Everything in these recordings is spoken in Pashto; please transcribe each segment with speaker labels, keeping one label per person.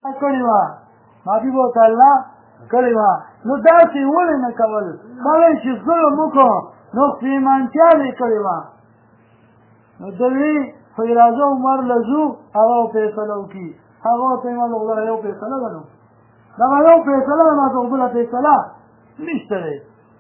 Speaker 1: کړې وه معافي به ورته الله کړې وه نو داسې ولې نه کول کله چې ظلم وکړو نو پښېمانتیا به یې کړې وه نو ده وی خو راځه عمر له ځو هغه فیصله وکړي هغه ورته یې ویل یو فیصله ده نو دغه یو فیصله ده ما ته خو بله فیصله نشته دی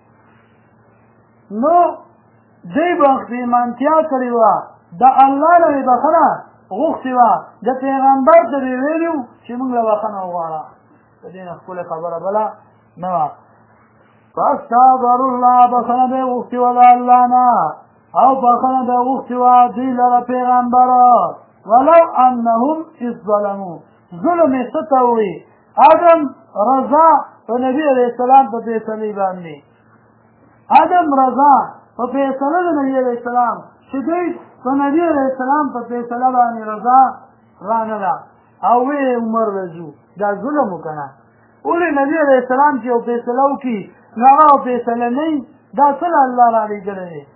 Speaker 1: نو دوی به پښېمانتیا کړې وه د الله نه یې بخښنه غوښتې وه د پیغمبر ته به یې ویلي وو چې موږ له بخښنه وغواړه د دې نه ښکلې خبره بله نه وه فاستغفروا الله بخښنه به یې غوښتې وه د الله نه او بخښنه به یې غوښتې وه دوی لره پیغمبره ولو انهم اذ ظلموا ظلم یې څه ته ووایي آدم رضا په نبي علیه السلام په فیصلې باندې آدم رضا په فیصله د نبي علیه السلام چې دوی په نبي علیه السلام په فیصله باندې رضا رانغله او وی عمر رضو دا ظلم وکنه ولې نبی علیه السلام چې یو فیصله وکړي نو هغه فیصله نه وي دا څه له الله رالیږلی دی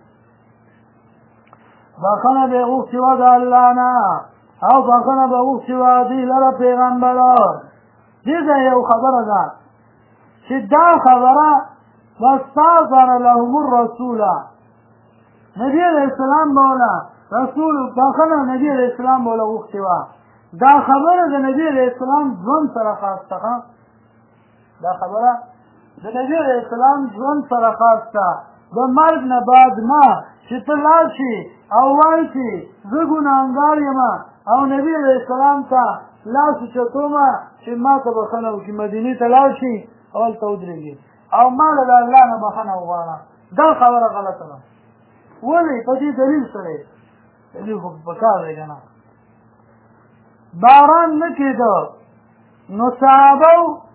Speaker 1: بخښنه به یې غوښتې وه د الله نه او بخښنه به غوښتې وه دوی لره پیغمبره دې ځای یو خبره ده چې دا خبره واستغفر لهم الرسول نبی علیه السلام بوله رسول بخښنه نبی علیه السلام بوله غوښتې وه دا خبره د نبی علیه السلام ژوند سره خاص ده دا خبره د نبی علیه السلام ژوند سره خاص ده د مرګ نه بعد نه چې ته لاړ شي او وایي چې زه ګناهګار یم او نبی علیه السلام ته لاس اوچتومه چې ما ته بخښنه وکړي مدینې ته لاړ شي او هلته ودرېږي او ما له د الله نه بخښنه وغواړه دا خبره غلطه ده ولې په دې دلیل سره دلیل خو پکار دی که نه باران نه کېده نو صحابه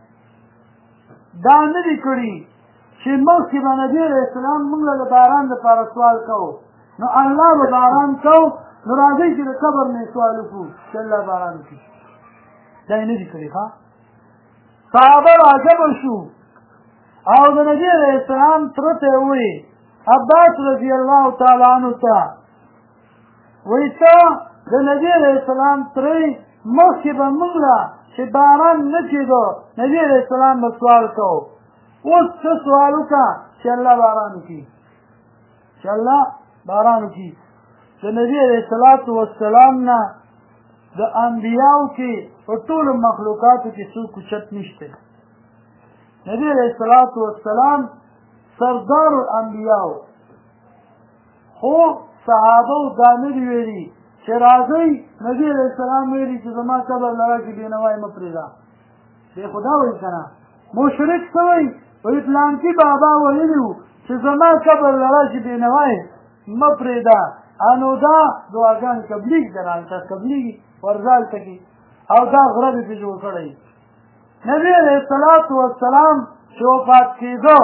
Speaker 1: دا نه دي کړي چې مخکې به نبي علیه السلام موږ له د باران دپاره سوال کوو نو الله به باران کوو نو راځئ چې د قبر نه یې سوال وکړو چې الله باران وکړي دا یې نه دي کړي ښه صحابه راجبه شو او د نبي علیه السلام تره ته یې ووایي عباس رضی الله تعالی عنه ته وایي ته د نبي علیه السلام تره مخکې به موږ له چې باران نه کېدو نبي علیه السلام به سوال کوو اوس څه سوال وکړه چې الله باران وکړي چې الله باران وکړي د نبي علیه الصلاة والسلام نه د انبیاو کې په ټولو مخلوقاتو کې څوک اوچت نشته نبي علیه الصلاة والسلام سردار الانبیاو خو صحابه دا نه دي ویلي چې راځئ نبي علیه السلام ویلي چې زما قبر لره کې بېنوای مه پرېږده دی خو دا وایي که نه مشرک څه وایي وایي پلانکي بابا ویلي وو چې زما قبر لره چې بېنوای مه پرېږده نو دا دعاګانې قبلېږي که نه هلته قبلېږي ورځه هلته کې او دا غره دې پرې جوړ کړی نبي علیه الصلاة والسلام چې وفات کېده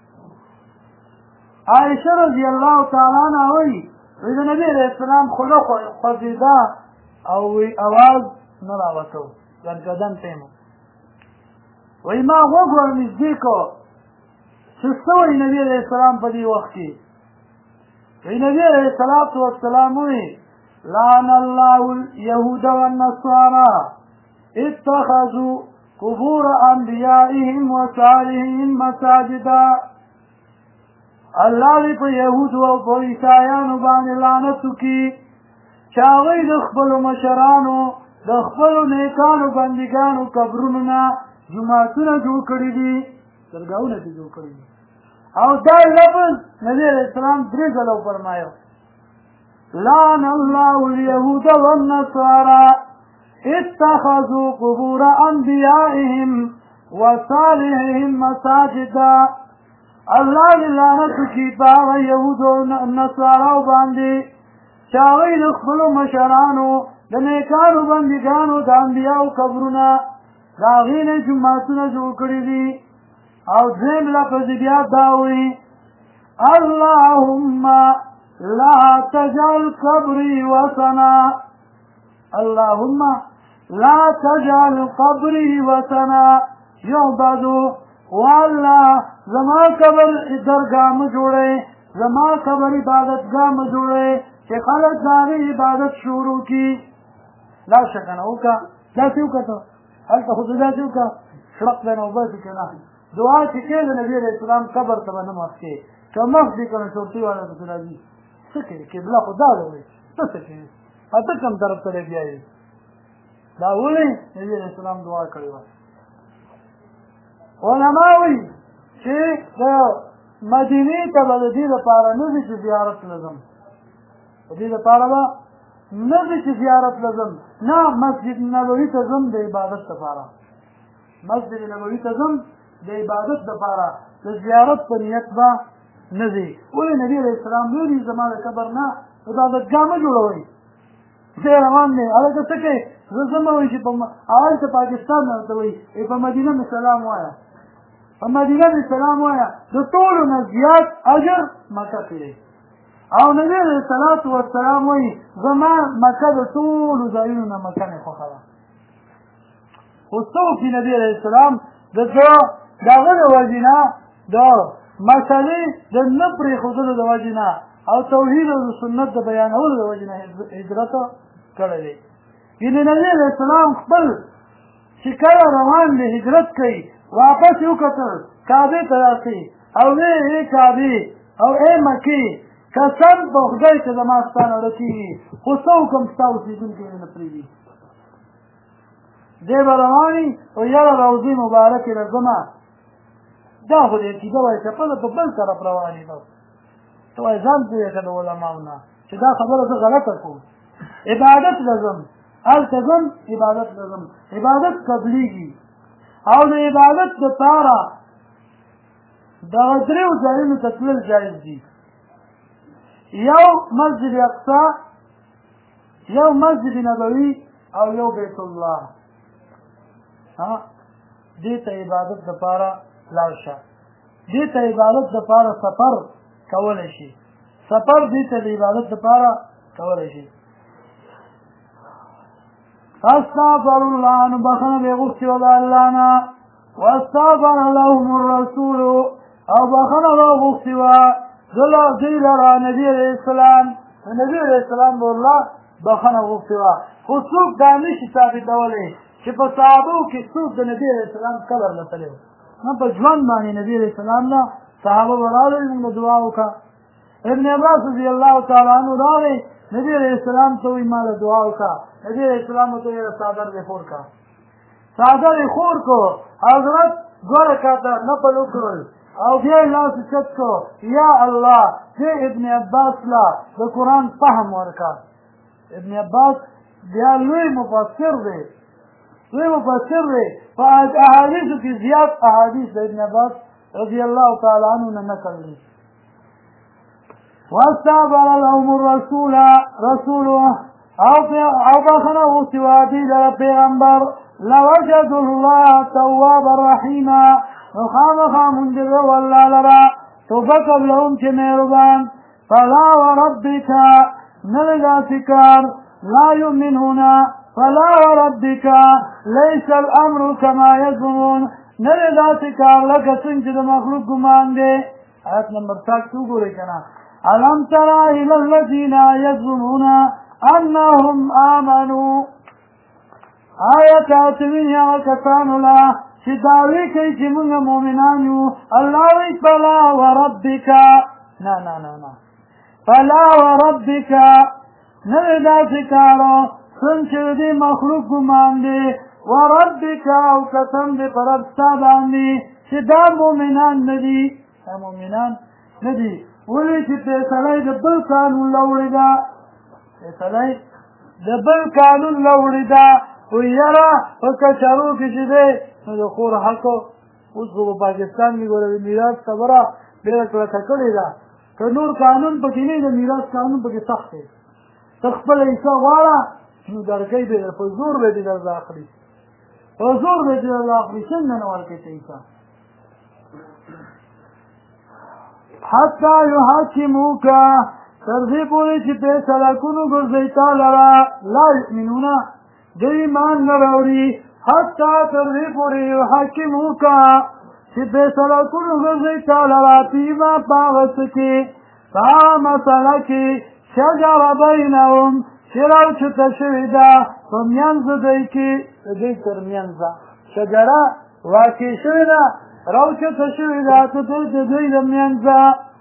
Speaker 1: عایشه رضی الله تعالی عنها وایي د نبي علیه السلام خوله خوځېده او اواز نه راوته ګډګډن ټیم وایي ما غوږ ور نږدې کړ چې څه وایي نبي علیه السلام په دې وخت کې وایي نبي علیه الصلاة والسلام وایي لعن الله اليهود والنصارى اتخذوا قبور انبیائهم وصالحهم مساجدا الله دې په یهودو او په عیسایانو باندې لعنت وکړي چې هغوی د خپلو مشرانو د خپلو نیکانو بندګانو قبرونو نه جوماتونه جوړ کړي دي درګاهونه دې جوړ کړي دي او دا لفظ نبي علیه السلام 3 ځله وفرمایه لعن الله اليهود والنصارى اتخذوا قبور انبیائهم وصالحهم مساجدا الله دې لعنت وکړي په هغه یهودو نصاراو باندې چې هغوی د خپلو مشرانو د نیکانو بندګانو د انبیاو قبرونه د هغې نه جوماتونه جوړ کړي دي او دویم لفظ بیا دا وایي اللهم لا تجعل قبري وثنا اللهم لا تجعل قبري وثنا يعبد والله زما قبر درگاہ مه جوړئ زما قبر عبادتګاه مه جوړئ چې خلک د هغې عبادت شروع کړي لاړ شه که نه وکړه داسې وکړه ته هلته خو داسې وکړه شړق دی نو بس که نه دعا چې کې د نبي علیه السلام قبر ته به نه مخ کې که مخ دي که نه چورتي والا پسې راځي څه کوې قبله خو دا ده وایي ته څه کوې ته کوم طرف ته بیایې دا ولې نبي علیه السلام دعا کړې وه علما وایي چې د مدینې ته به د دې لپاره نه ځي چې زیارت لازم د دې لپاره به نه ځي چې زیارت لازم نه مسجد نبوي ته ځم د عبادت لپاره مسجد نبوي ته ځم د عبادت لپاره د زیارت په نیت به نه ځي ولې نبي علیه السلام ویلي زما د قبر نه عبادتګاه مه جوړوئ دی روان دی هلته څه کوې زه ځم وایي چې هلته پاکستان ورته وایي په مدینه مې سلام وایه په مدینه مې سلام وایه د ټولو نه زیات اجر مکه کې دی او نبي علیه الصلاة والسلام وایي زما مکه د ټولو ځایونو نه مکه مې خوښه ده خو څه وکړي نبي علیه السلام د هغه د وجې نه د مسلې د نه پرېښودلو د وجې نه او توحید او د سنت د بیانولو د وجې نه هجرت کړی دی یعنې نبي علیه السلام خپل چې کله روان دی هجرت کوي واپس یې وکتل کعبې ته راسي او وی ای کعبې او ای مکې قسم په خدای چې زما ستا نه ډه کېږي خو څه وکړم ستا اوسېدونکي مې نه پرېږدي دی به رواني او یاره روضې مبارکې له ځمه دا خو د عقیده وایي چې خپله په بل طرف روانې ده ته وایي ځان پوهېږه د علماو نه چې دا خبره زه غلطه کوم عبادت لازم هلته ځم عبادت لازم عبادت قبلېږي او د عبادت دپاره دغه دریو ځایونو ته تلل جایز دي یو مسجد اقصی یو مسجد نبوي او یو بیت الله دې ته عبادت دپاره لاړ شه دې ته عبادت دپاره سفر کولی شي سفر دې ته د عبادت دپاره کولی شي استغفر الله نو بخنه به غوښتي و د الله نه واستغفر لهم الرسول او بخنه به غوښتي وه دوی لره نبي علیه السلام نبي علیه السلام به الله بخنه غوښتي وه خو څوک دا نشي ثابتولی چې په صحابو کې څوک د نبي علیه السلام قبر له تللی و نه په ژوند باندې نبي علیه السلام نه صحابه به راغلل موږ دعا وکړه ابن عباس رضی الله تعالی عنه راغی نبی علیه السلام ته وایي ما له دعا وکړه نبي علیه السلام ورته ویل څادر دې خور کړه څادر یې خور کړو حضرت دوه رکعته نفل وکړل او بیا یې لاس اوچت کړو یا الله دې ابن عباس له د قرآن فهم ورکړه ابن عباس بیا لوی مفسر دی په احادیثو کې زیات احادیث د ابن عباس رضی الله تعالی عنه نه نقل دي واستغفر لهم الرسول او بخنه غوښتي وه دوی لره پیغمبر لوجدوا الله توابا رحیما نو خامخا موندلی و الله لره توبه قبلهم چې مهربان فلا وربک نه دی داسې کار لا یؤمنون فلا وربک لیس الامر کما یظنون نه دی داسې کار لکه څنګه چې د مخلوق ګمان دی آیت نمبر 7 وګورئ که نه ألم تر إلى الذين يزعمون أنهم آمنوا آية أتمنى وكسان لا شداوي كي جمون مؤمنان الله فلا وربك نا فلا وربك نردا سكارو سنچو دي مخلوق مان دي وربك او قسم دي پربستا باندي شدا مؤمنان ندي ولی چې فیصله د بل قانون لوړې ده خو یاره په کچارو کې چې دی نو د خور حق اوس خو په پاکستان کې ګوره د میراث خبره ډېره کلکه کړې ده که نور قانون پکې نه د میراث قانون پکې سخت دی ته خپله حصه غواړه نو درکوي به په زور به دې درله اخلي څنګه نه ورکوي ته حصه حتی یحاکموک تر دې پورې چې فیصله کونو ګرځوي تا لره لا یؤمنون دوی ایمان نه راوړي حتی تر دې پورې یحاکموک چې فیصله کونو ګرځوي تا لره فیما په هغه څه کې په هغه مسله کې شجر بینهم چې راوچته شوې ده په میانځ دوی کې د دوی تر منځه شجره واقع شوې ده راوچته شوې ده د دوی د منځه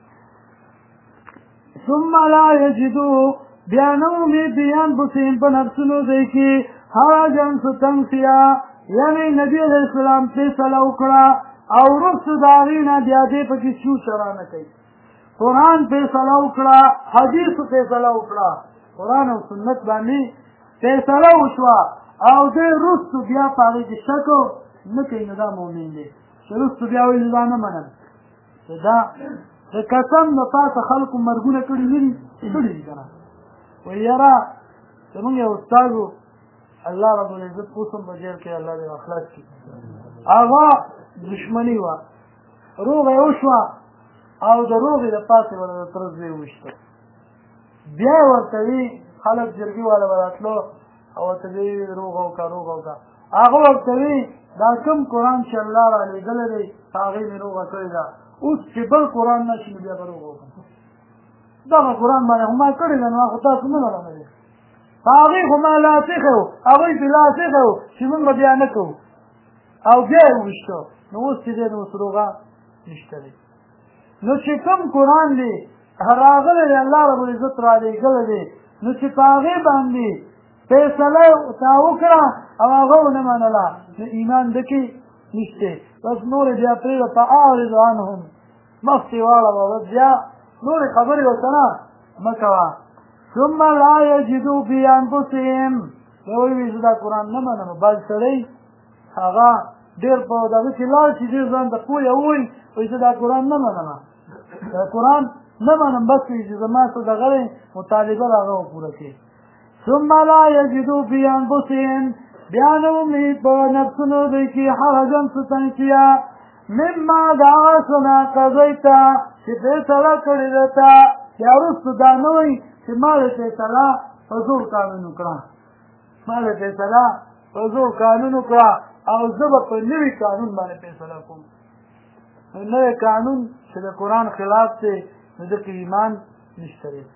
Speaker 1: ثم لا یجدو بیا نه مومي بانفسهم په نفسونو دوی کې حرجا څه تنګسیا یعنې نبي علیه السلام فیصله وکړه او وروسته د هغې نه بیا دې پکې شو شرانه کوي قرآن فیصله وکړه حدیثو فیصله وکړه قرآن او سنت باندې فیصله وشوه او دې وروستو بیا په هغې کې شک نه کوي نو دا مؤمن دی چې وروستو بیا وایي دا نه منم دا د قسم د پاسه خلکو مرګونه کړي نه دي کړي دي که نه وایي یاره زمونږ یو استاد و الله رب العزت اوسم په جیل کې الله دې اخلاص کړي هغه دشمني وه روغه یې وشوه او د روغې د پاسې به د تره زوی وویشته بیا یې ورته وي خلک جرګې والا به راتلو او ورته به یې روغه وکړه روغه وکړه هغه ورته وي دا کوم قرآن چې الله را لېږلی دی په هغې مې روغه کړې ده اوس چې بل قرآن نه شي نو بیا به روغه وکړم دغه قرآن باندې خو ما کړې ده نو خو تاسو نه لرم دی په هغې خو ما لاسیخی و هغوی پې لاسیخی و چې مونږ به بیا نه کوو او بیا یې وویشته نو اوس چې دی نو اوس روغه نشته دی نو چې کوم قرآن دی راغلی دی الله رب العزت را لېږلی دی نو چې په هغې باندې فیصله تا وکړه او هغه ونه منله نو ایمان دکې نشته بس نورې بیا پرېږده فاعرض عنهم مخکې واړوه بس بیا نورې خبرې ورته نه مه کوه ثم لا یجدو فی انفسهم بیا وایي زه دا قرآن نه منم بعض سړی هغه ډېر په دغه کې لاړ چې ډېر ځان ته پوهه ووایي وایي زه دا قرآن نه منم دا قرآن نه منم بس چې زما څه دغه دی مطالبه د هغه وپوره کړي ثم لا یجدو فی انفسهم بیا نه مومي په نفسونو دوی کې حرجا څه تنګسیا مما د هغه څه نه قضیته چې فیصله کړې ده تا بیا وروسته دا نه وایي چې ما د فیصله په زور قانون وکړه ما د فیصله په زور قانون وکړه او زه به په نوي قانون باندې فیصله کوم نوی قانون چې د قرآن خلاف دی نو دغه ایمان نشته دی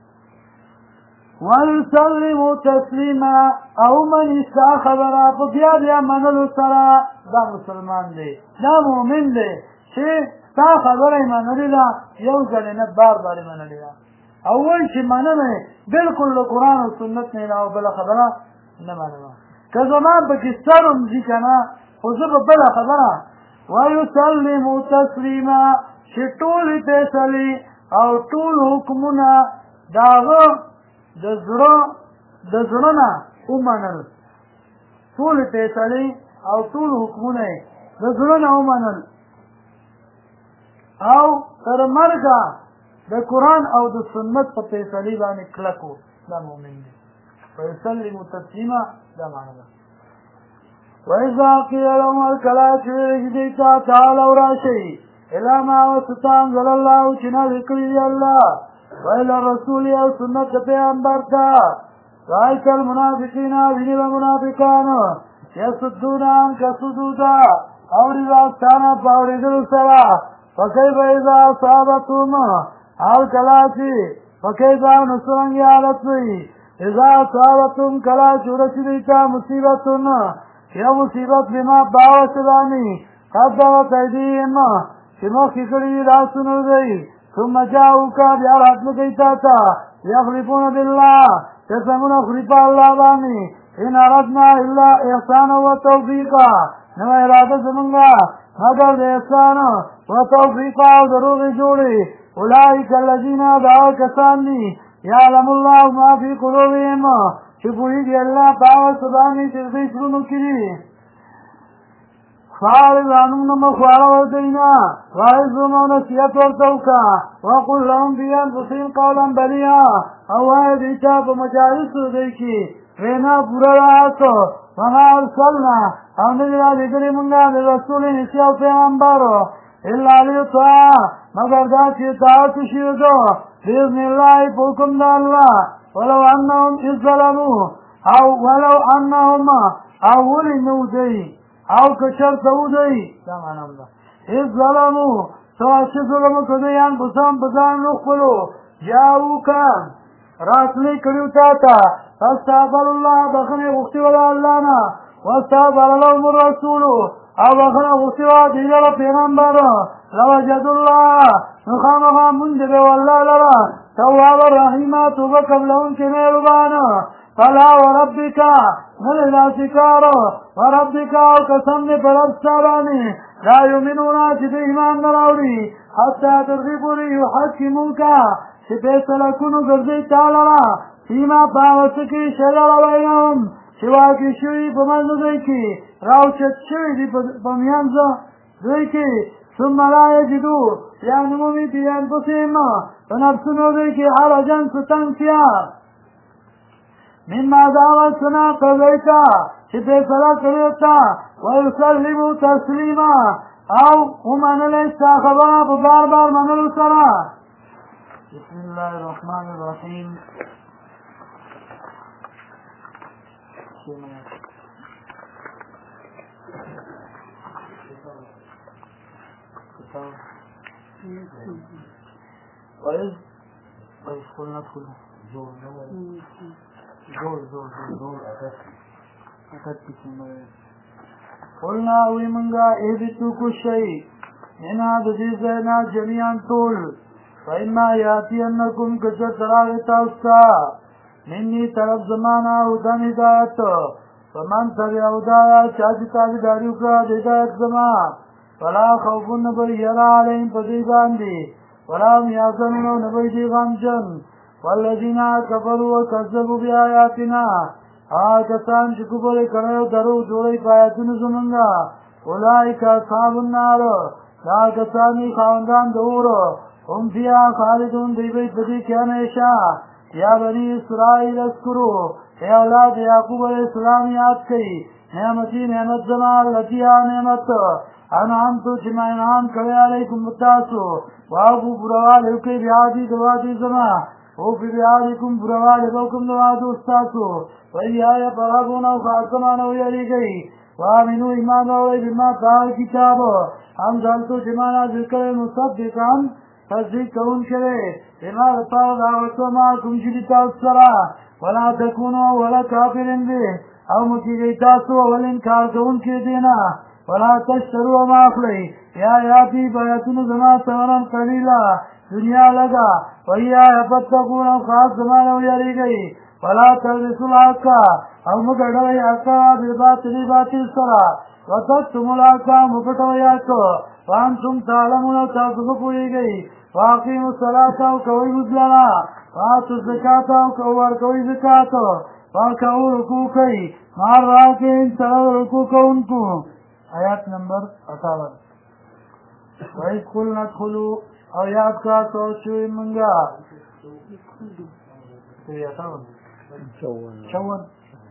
Speaker 1: وَيُسَلِّمُ تَسْلِيمًا او مني ستا خبره په بیا بیا منلو سره دا مسلمان دی دا مؤمن دی چې ستا خبره یې منلې ده یو ځلې نه بار بار یې منلې ده او وایي چې منم یې بلکل د قرآن او سنت نه علاوه بله خبره نه منم که زما پکې سر هم ځي که نه خو زه به بله خبره وَيُسَلِّمُ تَسْلِيمًا چې ټولې فیصلې او ټول حکمونه د هغه د زړه نه ومنل ټولې فیصلې او ټول حکمونه یې د زړه نه ومنل او تر مرګه د قرآن او د سنت په فیصلې باندې کلک و دا مؤمن دی وَيُسَلِّمُ تَسْلِيمًا دا معنی ده وَإِذَا قِيلَ لَهُمْ کله چې ویل دوی ته تعالوا راشئ الی ما وَسَطَ أَنزَلَ اللَّهُ چې نازل کړي دی الله وإلى الرسول او سنت پیغمبر ته رأيت المنافقین ویني به منافقان یصدون عنک صدودا اوري راستانه په اورېدلو سره فکیف اذا اصابتهم او کله چې فکیف نو څرنګه حالت وي اذا اصابتهم کله چې ورسېدی ته مصیبتونه یا مصیبت بما باوسدانی قدرت ایدیهم چې مخکې کړي لاسونه دوی ثم جاءوك بیا راتلو کوي تا ته یخلفون بالله قسمونه خوري په الله باندې ان اردنا الا احسانا وتوفیقا نو اراده زمونږه مگر د احسان وتوفیقا او د روغې جوړې اولئک الذین دا کسان دي یعلم الله ما فی قلوبهم چې پوهېږي الله په هغه څه باندې چې دوی زړونو کې دي فاعرض عنهم نو مخواره ورته وعظهم او نصیحت ورته وکړه وقل لهم فی انفسهم قولا بلیغا او وایه دوی ته په مجالسو دوی کې وینا پوره راغلو وما ارسلنا او نه دي رالېږلي مونږ د رسول نسي او پیغمبر الا لیطاع مگر دا چې اطاعت وشي ده باذن الله په حکم د الله ولو انهم اذ ظلموا او ولو انهم او ولې نو دوی او که چرته ودی دا معنا ده اذ ظلموا سوا چې ظلم کوي ان بسام بزان نو خپلو جاءوکا راتلې کړیو تا ته استغفر الله بخنه غوښتي ولا الله نه واستغفر لهم الرسول او بخنه غسوا دی لره پیغمبر لوجد الله نخامخا منجب والله لره تواب الرحیمه توبه قبلون کې مهربانه فلا وربک نللا شکار وربک او قسم دې پر رب سالانی لا یؤمنون چې د ایمان نه راوړي حتی تر دې پورې یحکموک چې فیصله کونو ګرځي تعالی را فیما پاوس کې شرع بینهم چې واقع شوي په منځ دوی کې راوچت شوي دي په میانځ دوی کې ثم لا یجدو یعنې مومي فی انفسهم په نفسونو دوی کې حرجا ستنګتیا مما دعوت سنا قضیتا چې فیصله کړې تا ویسلموا تسلیما او ومنلی ستا خبره په بار بار منلو سره بسم الله الرحمن الرحیم وإذ قلنا ادخلوا زور قلنا وی منگا اهبتو کشی انا دجیزینا جميعا طول فإما یاتینکم کچر تراغتا استا منی طرف زمانا هدن ہدایت فمن تبع هدایا چاچی تابداری اکرا ہدایت زمان فلا خوفن نبی یرا علیہم پذیبان دی ولا میازنون نبی دی غمجن والذین کفروا وکذبوا بآیاتنا کسان چې کفر کړي او درو جوړي پایتونه زمونږه اولئک اصحاب النار دا کسان خاوندان د اور هم فيها خالدون دی به دې کې همیشه یا بني اسرائیل اذکروا اے اولاد یعقوب علیہ السلام یاد کړئ نعمت زمان لتیا نعمت انعام تو چې ما انعام کړی علیکم تاسو واغو برواله کې بیادی دوادی زمان او فی بیادکم برواله بوکم دوادو استاسو ویایا فرغون او خاصمان او یری گئی وامنو ایمان اولی بما تاو کتاب هم دلتو جمانا ذکر مصدقان تصدیق کون کرے بما غطاو دعوتو ما کم جلیتا السرا ولا تکونو ولا کافرین بی او مکی تاسو اول انکار کون کی دینا ولا تشترو ما اخلی یا یاتی بیتون زمان سمرم قلیلا دنیا لگا ویا فتقون او خاص زمان او یری گئی ولا تلبسوا الحق او مګړوي حق بالباطل باطل سره وتكتموا الحق مپټوي حق وانتم تعلمون تاسو پوهیږئ واقیموا الصلاة او کوي مزلا واتوا الزکاة او کوي زکات ورکوي رکوع کوي مار راکین سره رکوع کوونکو آیات نمبر 58 وایي قلنا ادخلوا او یاد کا سوچوي منګه چون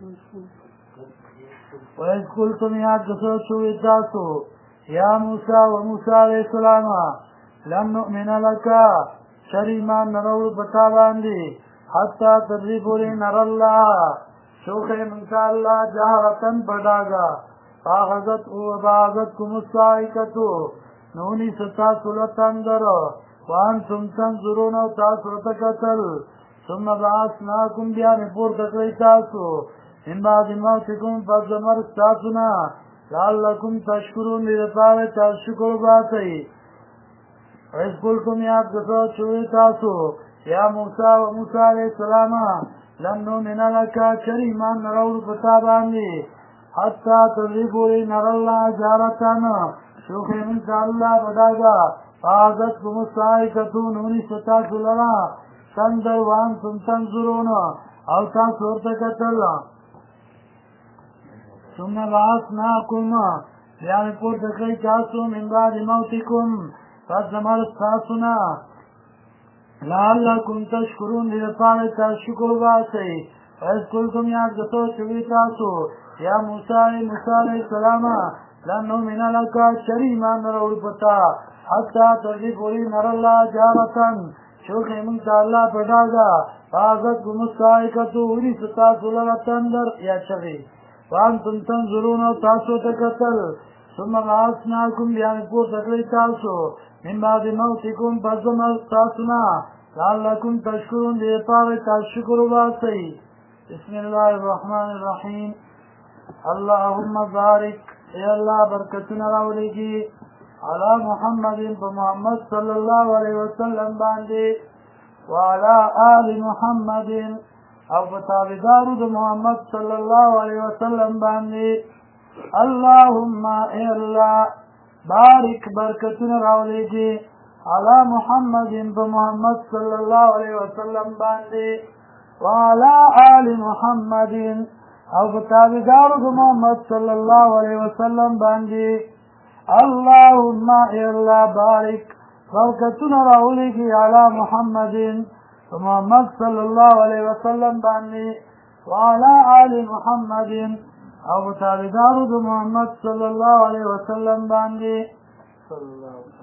Speaker 1: وإذ قلتم يا قصوص وإداسو يا موسى وموسى عليه السلام لن نؤمن لك شريما نرول بطابان دي حتى تدريبوري نر الله شوخي منك الله جهرة بداغا فاغذتكم الصائقة نوني ستا سلطان در وانتم تنظرون تاسرتكتل ثم بعثناكم بیان پور تکلی تاسو من بعد موتکم فزمر تاسونا لعلکم تشکرون لیدفاو تشکر باتی ویس قلتم یاد قصو چوی تاسو یا موسیٰ و موسیٰ علیہ السلام لنو من لکا کریمان نرول پتاباندی حتی تذریبوری نر اللہ جارتان شوخی منک اللہ بداگا فاغذتکم الصائقة نونی ستاسو لرا تندر وانتم تنظرون او تاسو ورته کتل ثم بعثناکم بیا مې پورته کړئ تاسو من بعد موتکم پس د مرګ تاسو نه لعلکم تشکرون دې دپاره تاسو شکر وباسئ وإذ قلتم یاد کړئ چې وی تاسو یا موسی علیه السلام لن نؤمن لک چې ایمان نه راوړو په تا حتی تر دې پورې نر الله جارتن شوخی منگتا اللہ پڑاگا فاغت گمستائکتو وری ستا سولر تندر یا چغی وانتم تنظرون و تاسو تکتل ثم بعثناکم بیان پور تکلی تاسو من بعد موتکم پزم تاسونا لعلکم تشکرون دیپاوی تشکر باسی بسم اللہ الرحمن الرحیم اللهم بارک اے اللہ برکتنا راولیگی علی محمد محمد صلی اللہ علیہ وسلم باندے وعلى آل محمد او بتابدارو د محمد صلی اللہ علیہ وسلم باندے اللهم اے اللہ بارک برکتنا راولیگی علی محمد محمد صلی اللہ علیہ وسلم باندے وعلى آل محمد او بتابدارو د محمد صلی اللہ علیہ وسلم باندے اللهم اے اللہ بارک برکتنا راولیگی علی محمد محمد صلی اللہ علیہ وسلم باندے وعلى آل محمد او بتابدارو د محمد صلی اللہ علیہ وسلم باندے صلی اللہ علیہ وسلم